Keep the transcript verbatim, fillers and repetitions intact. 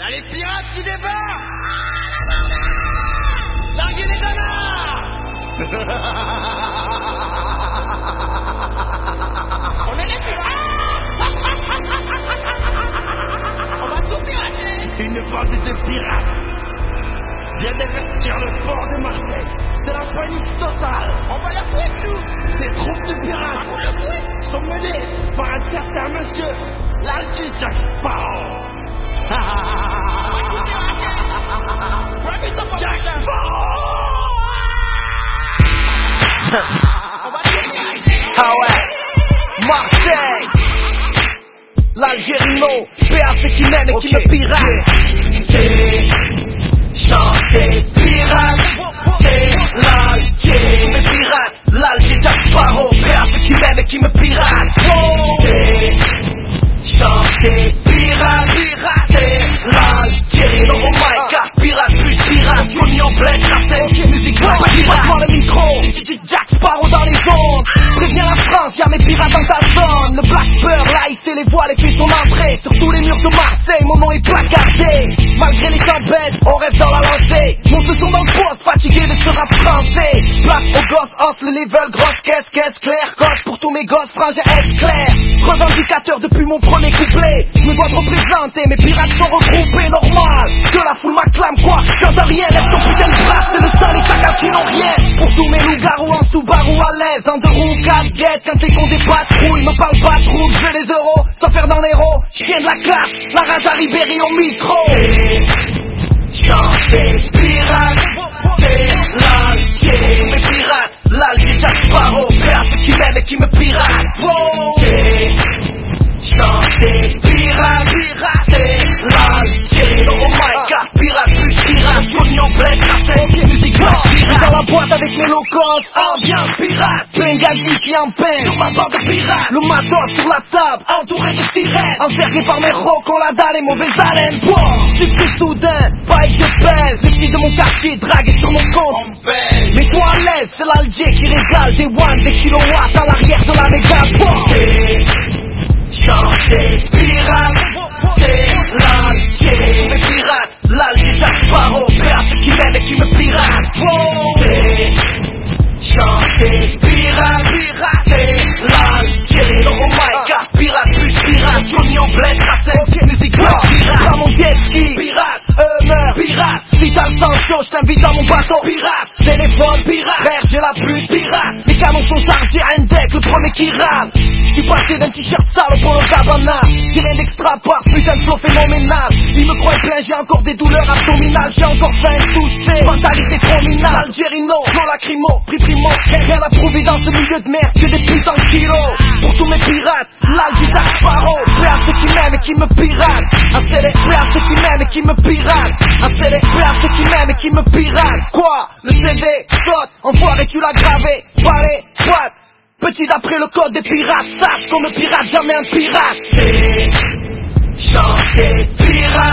Y'a les pirates qui débarquent. Larguez les danards. On est les pirates. On va tout pirater. Une bande de pirates vient d'investir le port de Marseille. C'est la panique totale. On va la foutre, nous. Ces troupes de pirates On le foutre. sont menées par un certain monsieur l'Alger Jack Sparrow. Jack Sparrow. On va tout pirater. Ah ouais, Marseille, l'Algérino, P A C qui m'aime et qui me pirate. C'est chanter pirate, c'est l'Alger, me pirate, l'Alger Jack Sparrow, P A C qui m'aime et qui me pirate. C'est chanter pirate, pirate, c'est l'Algérie. Oh my god, pirate plus pirate, Junior Blade, Marseille, musique black, pirate, le micro, Jack Sparrow dans les ondes. Préviens la France, y'a mes pirates dans ta zone. Le Blackbird, là il sait les voiles et fait son entrée. Sur tous les murs de Marseille, mon nom est placardé. Malgré les tempêtes, on reste dans la lancée. Mon ce sont dans le poste, fatigué de ce rap français. Place aux gosses, os, le level, grosse caisse, caisse claire. Gosse pour tous mes gosses, frangins ex-clair. Revendicateur depuis mon premier couplet. Je me dois de représenter, mes pirates sont regroupés, normal. Que la foule m'acclame quoi, j'entends rien. Lève ton putain de bras, c'est le chant, les chacals qui n'ont rien. Pour tous mes loups-garous en Subaru à l'aise, en deux roues, quatre guettes, quand les cons des patrouilles me parlent pas de route, je veux les euros, sans faire dans l'héros, chien de la classe, la rage à Ribéry au micro. Chanter pirate, c'est l'Alger, mes pirates, l'Alger Jack Sparrow, père qui m'aime et qui me pirate. C'est chanter pirate, pirate, c'est l'Alger. Oh my god, pirate plus pirate, Junior Blade, Marseille, musique black. Je suis dans la boîte avec mes locos, ambiance pirate, plein gadis qui en peignent sur ma bande de pirates. Le matos sur la table, entouré de sirènes, encerclé par mes rocs, on la dalle et mauvais haleine. Wow, succès soudain, pas que je pèse. Les petits de mon quartier draguent sur mon compte. Mais sois à l'aise, c'est l'Alger qui régale des one, des kilowatts à l'arrière de la méga. C'est chanter pirate, c'est l'Alger, mes pirates, l'Alger Jack Sparrow, père qui m'aime et qui me pirate. C'est chanter pirate, pirate, c'est l'Algérie. Oh my god, pirate plus pirate, Junior Blade, Marseille, musique black, pirate. Prends mon jet ski, pirate, Hummer, pirate. Si t'as le sang chaud, je t'invite dans mon bateau, pirate. Téléphone, pirate, frère, j'ai la puce, pirate. Les canons sont chargés, un deck, le premier qui rame. J'suis passé d'un t-shirt sale au polo cabana. J'ai rien d'extra part, ce putain de flow phénoménal. Il me croit plein, j'ai encore des douleurs abdominales. J'ai encore faim, touché, mentalité trop minale. Algérino, flow lacrymo, prix primo. Rien à prouver dans ce milieu de merde que des putains de kilos. Pour tous mes pirates, l'Alger Jack Sparrow, prêt à ceux qui m'aiment et qui me piratent. Installé, prêt à ceux qui m'aiment et qui me piratent. Installé, prêt à ceux qui m'aiment et qui me piratent. Quoi? Le C D saute, enfoiré tu l'as gravé. Palais, boîte, petit d'après le code des pirates. Sache qu'on ne pirate jamais un pirate. C'est chanter pirate.